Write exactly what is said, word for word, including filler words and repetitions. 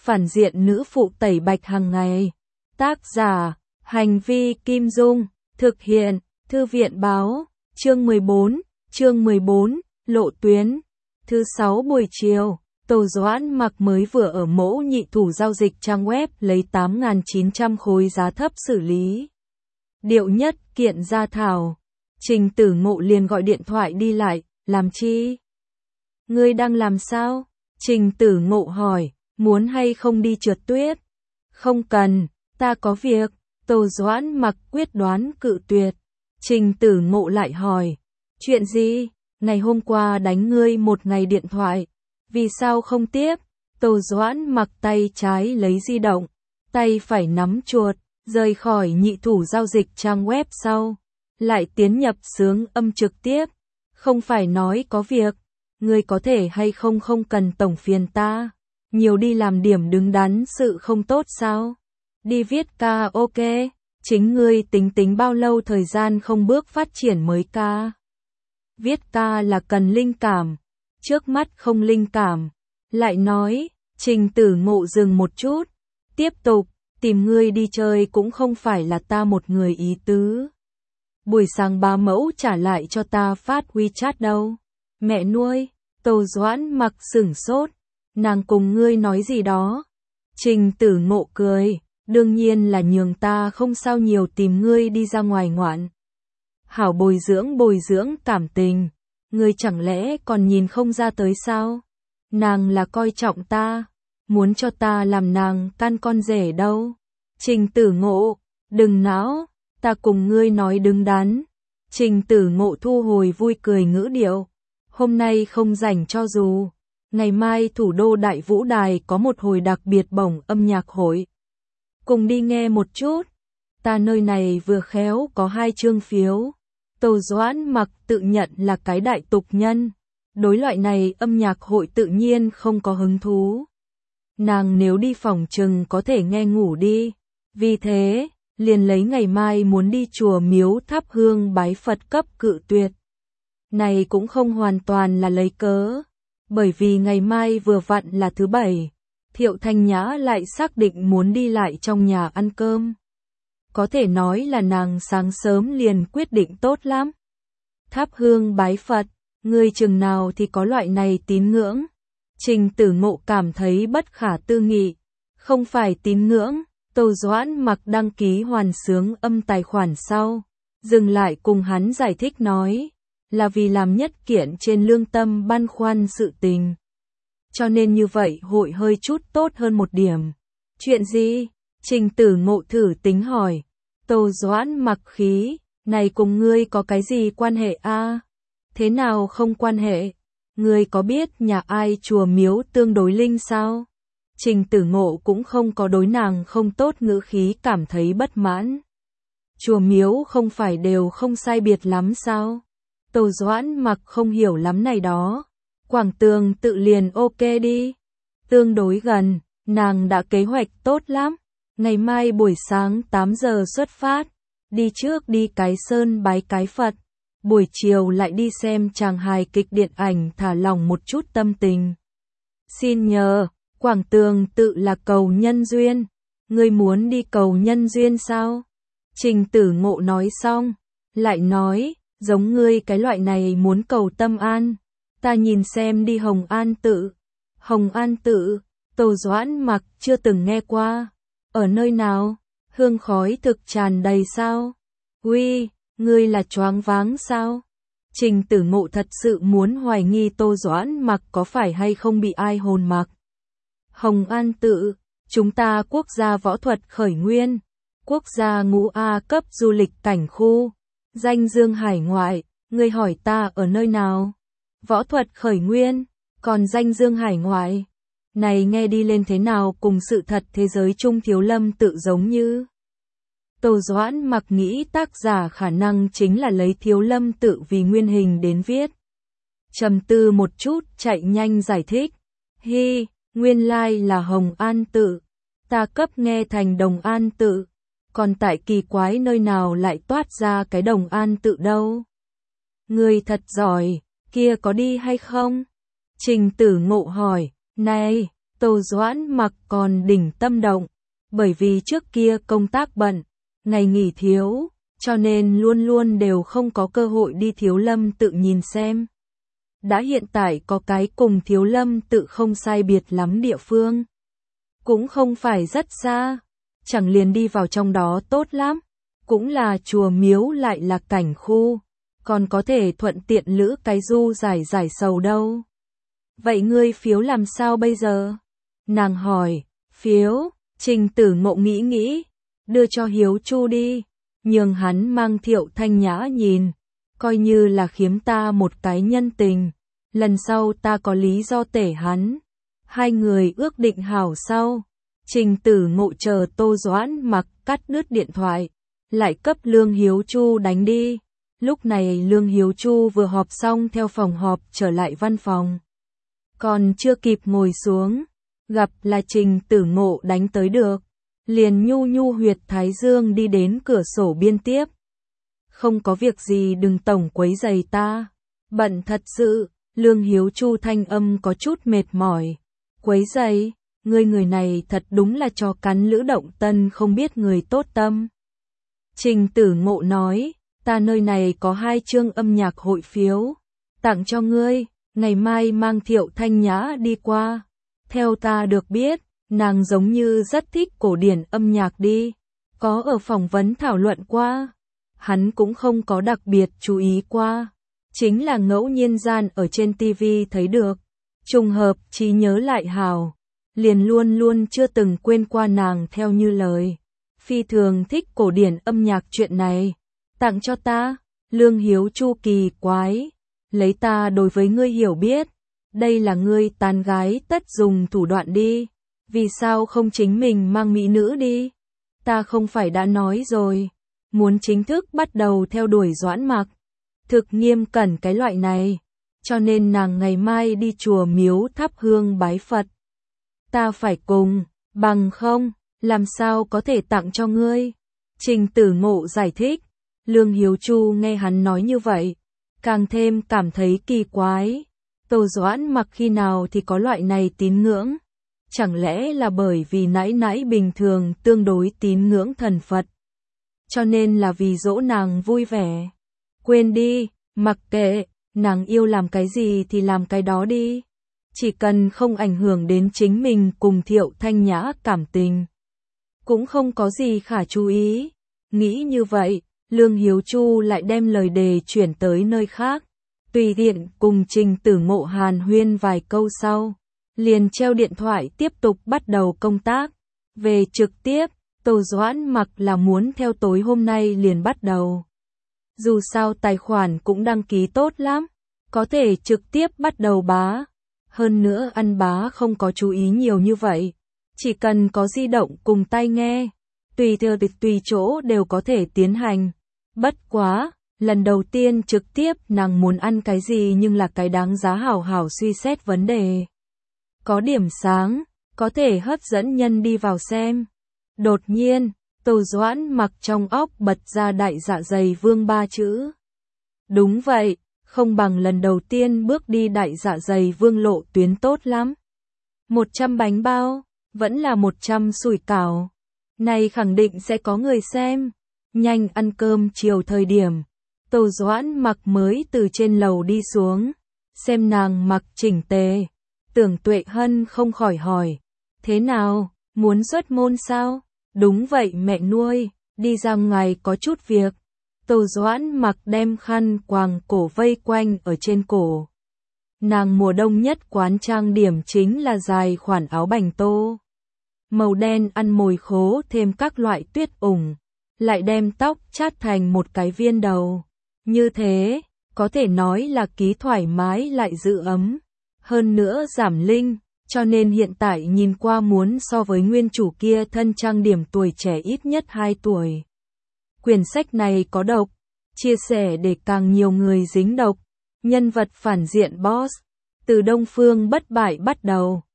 phản diện nữ phụ tẩy bạch hàng ngày. Tác giả, Hành vi Kim Dung, thực hiện, Thư viện báo, chương mười bốn, chương mười bốn, lộ tuyến. Thứ sáu buổi chiều, Tô Doãn Mặc mới vừa ở mẫu nhị thủ giao dịch trang web lấy tám nghìn chín trăm khối giá thấp xử lý. Điệu nhất kiện gia thảo. Trình Tử Ngộ liền gọi điện thoại đi lại, làm chi? Ngươi đang làm sao? Trình Tử Ngộ hỏi, muốn hay không đi trượt tuyết? Không cần, ta có việc. Tô Doãn Mặc quyết đoán cự tuyệt. Trình Tử Ngộ lại hỏi, chuyện gì? Ngày hôm qua đánh ngươi một ngày điện thoại, vì sao không tiếp? Tô Doãn Mặc tay trái lấy di động, tay phải nắm chuột, rời khỏi nhị thủ giao dịch trang web sau, lại tiến nhập xướng âm trực tiếp. Không phải nói có việc, ngươi có thể hay không không cần tổng phiền ta, nhiều đi làm điểm đứng đắn sự không tốt sao? Đi viết ca ok, chính ngươi tính tính bao lâu thời gian không bước phát triển mới ca. Viết ca là cần linh cảm, trước mắt không linh cảm. Lại nói, Trình Tử Ngộ dừng một chút, tiếp tục, tìm ngươi đi chơi cũng không phải là ta một người ý tứ. Buổi sáng bá mẫu trả lại cho ta phát WeChat đâu. Mẹ nuôi, Tô Doãn Mặc sửng sốt, nàng cùng ngươi nói gì đó. Trình Tử Ngộ cười, đương nhiên là nhường ta không sao nhiều tìm ngươi đi ra ngoài ngoạn. Hảo bồi dưỡng bồi dưỡng cảm tình, ngươi chẳng lẽ còn nhìn không ra tới sao? Nàng là coi trọng ta, muốn cho ta làm nàng can con rể đâu. Trình Tử Ngộ, đừng náo, ta cùng ngươi nói đứng đắn. Trình Tử Ngộ thu hồi vui cười ngữ điệu, hôm nay không rảnh cho dù. Ngày mai thủ đô Đại Vũ Đài có một hồi đặc biệt bổng âm nhạc hội. Cùng đi nghe một chút. Ta nơi này vừa khéo có hai chương phiếu. Tô Doãn Mặc tự nhận là cái đại tục nhân, đối loại này âm nhạc hội tự nhiên không có hứng thú. Nàng nếu đi phòng chừng có thể nghe ngủ đi. Vì thế, liền lấy ngày mai muốn đi chùa miếu thắp hương bái Phật cấp cự tuyệt. Này cũng không hoàn toàn là lấy cớ, bởi vì ngày mai vừa vặn là thứ bảy, Thiệu Thanh Nhã lại xác định muốn đi lại trong nhà ăn cơm. Có thể nói là nàng sáng sớm liền quyết định tốt lắm. Thắp hương bái Phật, ngươi chừng nào thì có loại này tín ngưỡng? Trình Tử Ngộ cảm thấy bất khả tư nghị. Không phải tín ngưỡng, Tô Doãn Mặc đăng ký hoàn xướng âm tài khoản sau, dừng lại cùng hắn giải thích nói, là vì làm nhất kiện trên lương tâm băn khoăn sự tình. Cho nên như vậy hội hơi chút tốt hơn một điểm. Chuyện gì? Trình Tử Ngộ thử tính hỏi. Tô Doãn Mặc khí, này cùng ngươi có cái gì quan hệ a? Thế nào không quan hệ? Ngươi có biết nhà ai chùa miếu tương đối linh sao? Trình Tử Ngộ cũng không có đối nàng không tốt ngữ khí cảm thấy bất mãn. Chùa miếu không phải đều không sai biệt lắm sao? Tô Doãn Mặc không hiểu lắm này đó. Quảng Tường tự liền ok đi. Tương đối gần, nàng đã kế hoạch tốt lắm. Ngày mai buổi sáng tám giờ xuất phát, đi trước đi Cái Sơn bái cái Phật, buổi chiều lại đi xem chàng hài kịch điện ảnh thả lỏng một chút tâm tình. Xin nhờ, Quảng Tường tự là cầu nhân duyên, ngươi muốn đi cầu nhân duyên sao? Trình Tử Ngộ nói xong, lại nói, giống ngươi cái loại này muốn cầu tâm an, ta nhìn xem đi Hồng An tự. Hồng An tự, Tô Doãn Mặc chưa từng nghe qua. Ở nơi nào? Hương khói thực tràn đầy sao? Uy, ngươi là choáng váng sao? Trình Tử Ngộ thật sự muốn hoài nghi Tô Doãn Mặc có phải hay không bị ai hồn mặc. Hồng An tự, chúng ta quốc gia võ thuật khởi nguyên, quốc gia ngũ A cấp du lịch cảnh khu, danh dương hải ngoại, ngươi hỏi ta ở nơi nào? Võ thuật khởi nguyên, còn danh dương hải ngoại. Này nghe đi lên thế nào cùng sự thật thế giới chung thiếu lâm tự giống như. Tô Doãn Mặc nghĩ tác giả khả năng chính là lấy thiếu lâm tự vì nguyên hình đến viết. Trầm tư một chút chạy nhanh giải thích. Hi, nguyên lai là Hồng An tự. Ta cấp nghe thành Đồng An tự. Còn tại kỳ quái nơi nào lại toát ra cái Đồng An tự đâu. Ngươi thật giỏi, kia có đi hay không? Trình Tử Ngộ hỏi. Này, Tô Doãn Mặc còn đỉnh tâm động, bởi vì trước kia công tác bận, ngày nghỉ thiếu, cho nên luôn luôn đều không có cơ hội đi Thiếu Lâm tự nhìn xem. Đã hiện tại có cái cùng Thiếu Lâm tự không sai biệt lắm địa phương. Cũng không phải rất xa, chẳng liền đi vào trong đó tốt lắm. Cũng là chùa miếu lại là cảnh khu, còn có thể thuận tiện lữ cái du giải giải sầu đâu. Vậy ngươi phiếu làm sao bây giờ? Nàng hỏi, phiếu, Trình Tử Ngộ nghĩ nghĩ, đưa cho Hiếu Chu đi, nhường hắn mang Thiệu Thanh Nhã nhìn, coi như là khiếm ta một cái nhân tình, lần sau ta có lý do tể hắn. Hai người ước định hảo sau, Trình Tử Ngộ chờ Tô Doãn Mặc cắt đứt điện thoại, lại cấp Lương Hiếu Chu đánh đi. Lúc này Lương Hiếu Chu vừa họp xong theo phòng họp trở lại văn phòng. Còn chưa kịp ngồi xuống, gặp là Trình Tử Ngộ đánh tới được, liền nhu nhu huyệt thái dương đi đến cửa sổ biên tiếp. Không có việc gì đừng tổng quấy giày ta, bận thật sự. Lương Hiếu Chu thanh âm có chút mệt mỏi. Quấy giày, ngươi người này thật đúng là cho cắn lữ động tân không biết người tốt tâm. Trình Tử Ngộ nói, ta nơi này có hai chương âm nhạc hội phiếu, tặng cho ngươi, ngày mai mang Thiệu Thanh Nhã đi qua. Theo ta được biết, nàng giống như rất thích cổ điển âm nhạc đi, có ở phỏng vấn thảo luận qua. Hắn cũng không có đặc biệt chú ý qua, chính là ngẫu nhiên gian ở trên ti vi thấy được, trùng hợp trí nhớ lại hào, liền luôn luôn chưa từng quên qua nàng theo như lời. Phi thường thích cổ điển âm nhạc chuyện này, tặng cho ta. Lương Hiếu Chu kỳ quái, lấy ta đối với ngươi hiểu biết, đây là ngươi tán gái tất dùng thủ đoạn đi, vì sao không chính mình mang mỹ nữ đi? Ta không phải đã nói rồi, muốn chính thức bắt đầu theo đuổi Doãn Mặc, thực nghiêm cẩn cái loại này, cho nên nàng ngày mai đi chùa miếu thắp hương bái Phật. Ta phải cùng, bằng không, làm sao có thể tặng cho ngươi? Trình Tử Ngộ giải thích. Lương Hiếu Chu nghe hắn nói như vậy, càng thêm cảm thấy kỳ quái. Tô Doãn Mặc khi nào thì có loại này tín ngưỡng? Chẳng lẽ là bởi vì nãy nãy bình thường tương đối tín ngưỡng thần Phật, cho nên là vì dỗ nàng vui vẻ? Quên đi, mặc kệ, nàng yêu làm cái gì thì làm cái đó đi. Chỉ cần không ảnh hưởng đến chính mình cùng Thiệu Thanh Nhã cảm tình, cũng không có gì khả chú ý. Nghĩ như vậy, Lương Hiếu Chu lại đem lời đề chuyển tới nơi khác, tùy tiện cùng Trình Tử Ngộ hàn huyên vài câu sau, liền treo điện thoại tiếp tục bắt đầu công tác. Về trực tiếp, Tô Doãn Mặc là muốn theo tối hôm nay liền bắt đầu. Dù sao tài khoản cũng đăng ký tốt lắm, có thể trực tiếp bắt đầu bá. Hơn nữa ăn bá không có chú ý nhiều như vậy, chỉ cần có di động cùng tai nghe, tùy theo tùy chỗ đều có thể tiến hành. Bất quá, lần đầu tiên trực tiếp nàng muốn ăn cái gì nhưng là cái đáng giá hảo hảo suy xét vấn đề. Có điểm sáng, có thể hấp dẫn nhân đi vào xem. Đột nhiên, Tô Doãn Mặc trong óc bật ra đại dạ dày vương ba chữ. Đúng vậy, không bằng lần đầu tiên bước đi đại dạ dày vương lộ tuyến tốt lắm. một trăm bánh bao, vẫn là một trăm sủi cảo. Này khẳng định sẽ có người xem. Nhanh ăn cơm chiều thời điểm, Tô Doãn Mặc mới từ trên lầu đi xuống, xem nàng mặc chỉnh tề. Tưởng Tuệ Hân không khỏi hỏi, thế nào, muốn xuất môn sao? Đúng vậy mẹ nuôi, đi ra ngoài có chút việc. Tô Doãn Mặc đem khăn quàng cổ vây quanh ở trên cổ. Nàng mùa đông nhất quán trang điểm chính là dài khoản áo bành tô, màu đen ăn mồi khố thêm các loại tuyết ủng, lại đem tóc chát thành một cái viên đầu. Như thế, có thể nói là ký thoải mái lại giữ ấm, hơn nữa giảm linh, cho nên hiện tại nhìn qua muốn so với nguyên chủ kia thân trang điểm tuổi trẻ ít nhất hai tuổi. Quyển sách này có độc, chia sẻ để càng nhiều người dính độc. Nhân vật phản diện boss, từ Đông Phương bất bại bắt đầu,